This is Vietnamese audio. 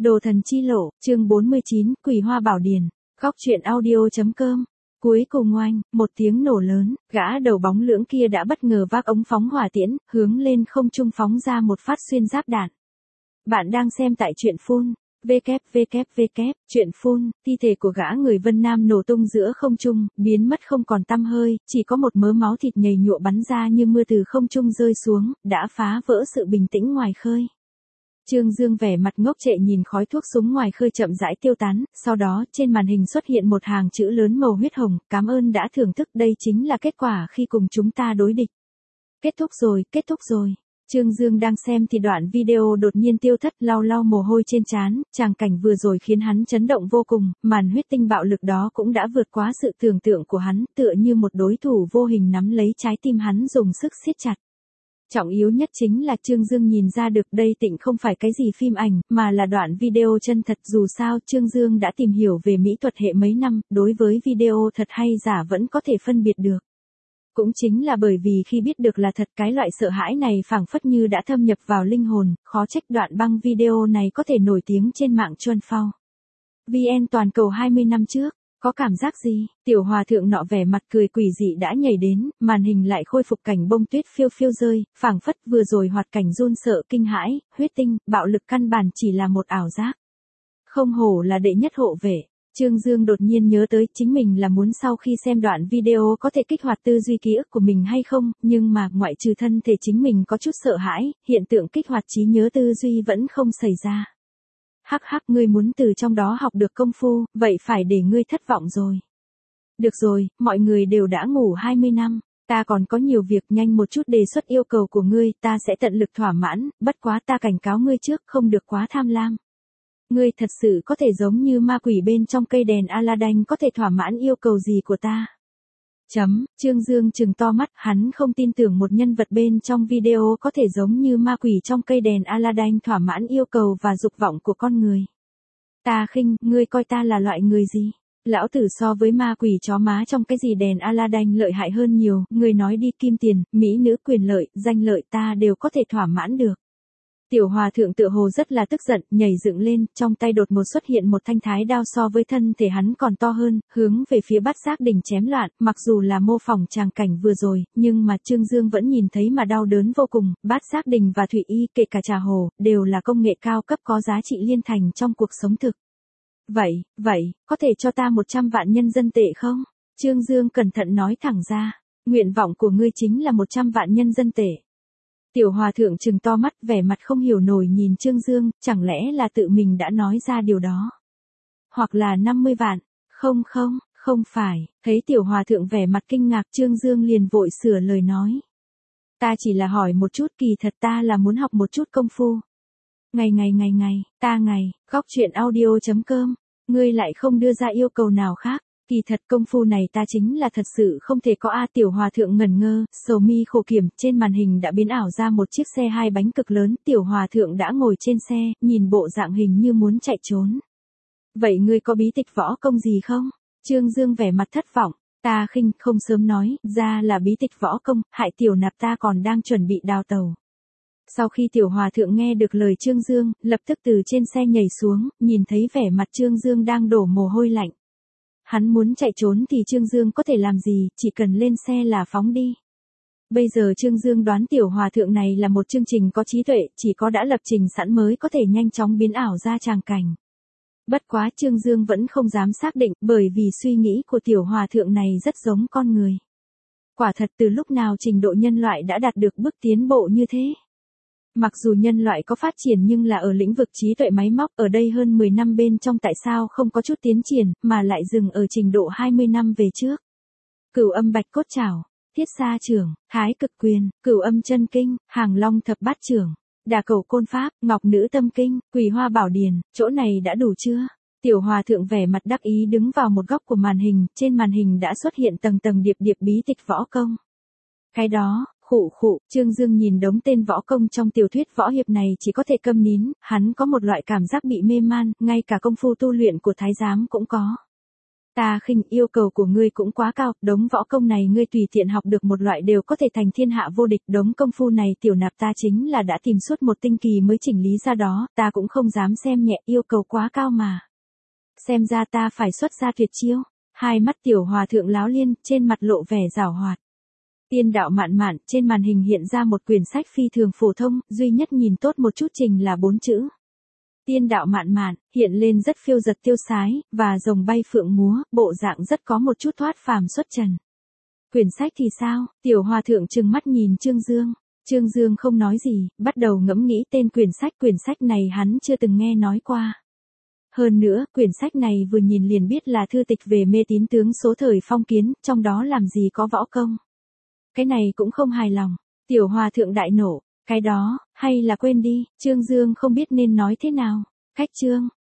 Đồ thần chi lộ, chương 49, Quỳ Hoa Bảo Điền, góc truyện audio.com. Cuối cùng oanh, một tiếng nổ lớn, gã đầu bóng lưỡng kia đã bất ngờ vác ống phóng hỏa tiễn, hướng lên không trung phóng ra một phát xuyên giáp đạn. Bạn đang xem tại truyện phun. Truyện phun, thi thể của gã người Vân Nam nổ tung giữa không trung, biến mất không còn tăm hơi, chỉ có một mớ máu thịt nhầy nhụa bắn ra như mưa từ không trung rơi xuống, đã phá vỡ sự bình tĩnh ngoài khơi. Trương Dương vẻ mặt ngốc trệ nhìn khói thuốc súng ngoài khơi chậm rãi tiêu tán, sau đó trên màn hình xuất hiện một hàng chữ lớn màu huyết hồng, cảm ơn đã thưởng thức, đây chính là kết quả khi cùng chúng ta đối địch. Kết thúc rồi. Trương Dương đang xem thì đoạn video đột nhiên tiêu thất, lau mồ hôi trên trán, tràng cảnh vừa rồi khiến hắn chấn động vô cùng, màn huyết tinh bạo lực đó cũng đã vượt quá sự tưởng tượng của hắn, tựa như một đối thủ vô hình nắm lấy trái tim hắn dùng sức siết chặt. Trọng yếu nhất chính là Trương Dương nhìn ra được đây tịnh không phải cái gì phim ảnh, mà là đoạn video chân thật, dù sao Trương Dương đã tìm hiểu về mỹ thuật hệ mấy năm, đối với video thật hay giả vẫn có thể phân biệt được. Cũng chính là bởi vì khi biết được là thật, cái loại sợ hãi này phảng phất như đã thâm nhập vào linh hồn, khó trách đoạn băng video này có thể nổi tiếng trên mạng Chuan Phao. VN toàn cầu 20 năm trước, có cảm giác gì? Tiểu hòa thượng nọ vẻ mặt cười quỷ dị đã nhảy đến, màn hình lại khôi phục cảnh bông tuyết phiêu phiêu rơi, phảng phất vừa rồi hoạt cảnh run sợ kinh hãi, huyết tinh, bạo lực căn bản chỉ là một ảo giác. Không hổ là đệ nhất hộ vệ. Trương Dương đột nhiên nhớ tới chính mình là muốn sau khi xem đoạn video có thể kích hoạt tư duy ký ức của mình hay không, nhưng mà ngoại trừ thân thể chính mình có chút sợ hãi, hiện tượng kích hoạt trí nhớ tư duy vẫn không xảy ra. Hắc, ngươi muốn từ trong đó học được công phu, vậy phải để ngươi thất vọng rồi. Được rồi, mọi người đều đã ngủ 20 năm, ta còn có nhiều việc, nhanh một chút đề xuất yêu cầu của ngươi, ta sẽ tận lực thỏa mãn, bất quá ta cảnh cáo ngươi trước, không được quá tham lam. Ngươi thật sự có thể giống như ma quỷ bên trong cây đèn Aladdin có thể thỏa mãn yêu cầu gì của ta? Trương Dương trừng to mắt, hắn không tin tưởng một nhân vật bên trong video có thể giống như ma quỷ trong cây đèn Aladdin thỏa mãn yêu cầu và dục vọng của con người. Ta khinh, ngươi coi ta là loại người gì? Lão tử so với ma quỷ chó má trong cái gì đèn Aladdin lợi hại hơn nhiều, ngươi nói đi, kim tiền, mỹ nữ, quyền lợi, danh lợi ta đều có thể thỏa mãn được. Tiểu hòa thượng tựa hồ rất là tức giận, nhảy dựng lên, trong tay đột ngột xuất hiện một thanh thái đao so với thân thể hắn còn to hơn, hướng về phía Bát Giác Đình chém loạn, mặc dù là mô phỏng tràng cảnh vừa rồi, nhưng mà Trương Dương vẫn nhìn thấy mà đau đớn vô cùng. Bát Giác Đình và Thụy Y, kể cả Trà Hồ, đều là công nghệ cao cấp có giá trị liên thành trong cuộc sống thực. Vậy, có thể cho ta 100 vạn nhân dân tệ không? Trương Dương cẩn thận nói thẳng ra, nguyện vọng của ngươi chính là 100 vạn nhân dân tệ. Tiểu hòa thượng trừng to mắt, vẻ mặt không hiểu nổi nhìn Trương Dương, chẳng lẽ là tự mình đã nói ra điều đó? Hoặc là 50 vạn? Không phải, thấy tiểu hòa thượng vẻ mặt kinh ngạc, Trương Dương liền vội sửa lời nói. Ta chỉ là hỏi một chút, kỳ thật ta là muốn học một chút công phu. Ngày, góc truyện audio.com, ngươi lại không đưa ra yêu cầu nào khác. Kỳ thật công phu này ta chính là thật sự không thể có a. Tiểu hòa thượng ngẩn ngơ, sầu mi khổ kiểm, trên màn hình đã biến ảo ra một chiếc xe hai bánh cực lớn, tiểu hòa thượng đã ngồi trên xe, nhìn bộ dạng hình như muốn chạy trốn. Vậy ngươi có bí tịch võ công gì không? Trương Dương vẻ mặt thất vọng, ta khinh, không sớm nói, ra là bí tịch võ công, hại tiểu nạp ta còn đang chuẩn bị đào tàu. Sau khi tiểu hòa thượng nghe được lời Trương Dương, lập tức từ trên xe nhảy xuống, nhìn thấy vẻ mặt Trương Dương đang đổ mồ hôi lạnh. Hắn muốn chạy trốn thì Trương Dương có thể làm gì, chỉ cần lên xe là phóng đi. Bây giờ Trương Dương đoán tiểu hòa thượng này là một chương trình có trí tuệ, chỉ có đã lập trình sẵn mới có thể nhanh chóng biến ảo ra tràng cảnh. Bất quá Trương Dương vẫn không dám xác định, bởi vì suy nghĩ của tiểu hòa thượng này rất giống con người. Quả thật từ lúc nào trình độ nhân loại đã đạt được bước tiến bộ như thế? Mặc dù nhân loại có phát triển nhưng là ở lĩnh vực trí tuệ máy móc, ở đây hơn 10 năm bên trong tại sao không có chút tiến triển, mà lại dừng ở trình độ 20 năm về trước. Cửu âm bạch cốt trảo, thiết sa trưởng, thái cực quyền, cửu âm chân kinh, hàng long thập bát trưởng, đà cầu côn pháp, ngọc nữ tâm kinh, quỳ hoa bảo điền, chỗ này đã đủ chưa? Tiểu hòa thượng vẻ mặt đắc ý đứng vào một góc của màn hình, trên màn hình đã xuất hiện tầng tầng điệp điệp bí tịch võ công. Cái đó... Trương Dương nhìn đống tên võ công trong tiểu thuyết võ hiệp này chỉ có thể câm nín, hắn có một loại cảm giác bị mê man, ngay cả công phu tu luyện của thái giám cũng có. Ta khinh, yêu cầu của ngươi cũng quá cao, đống võ công này ngươi tùy tiện học được một loại đều có thể thành thiên hạ vô địch, đống công phu này tiểu nạp ta chính là đã tìm suốt một tinh kỳ mới chỉnh lý ra đó, ta cũng không dám xem nhẹ, yêu cầu quá cao mà. Xem ra ta phải xuất ra tuyệt chiêu. Hai mắt tiểu hòa thượng láo liên, trên mặt lộ vẻ giảo hoạt. Tiên đạo mạn mạn, trên màn hình hiện ra một quyển sách phi thường phổ thông, duy nhất nhìn tốt một chút trình là 4 chữ. Tiên đạo mạn mạn, hiện lên rất phiêu giật tiêu sái, và rồng bay phượng múa, bộ dạng rất có một chút thoát phàm xuất trần. Quyển sách thì sao? Tiểu hòa thượng trừng mắt nhìn Trương Dương. Trương Dương không nói gì, bắt đầu ngẫm nghĩ tên quyển sách này hắn chưa từng nghe nói qua. Hơn nữa, quyển sách này vừa nhìn liền biết là thư tịch về mê tín tướng số thời phong kiến, trong đó làm gì có võ công. Cái này cũng không hài lòng. Tiểu hòa thượng đại nổ, cái đó, hay là quên đi, Trương Dương không biết nên nói thế nào. Khách Trương,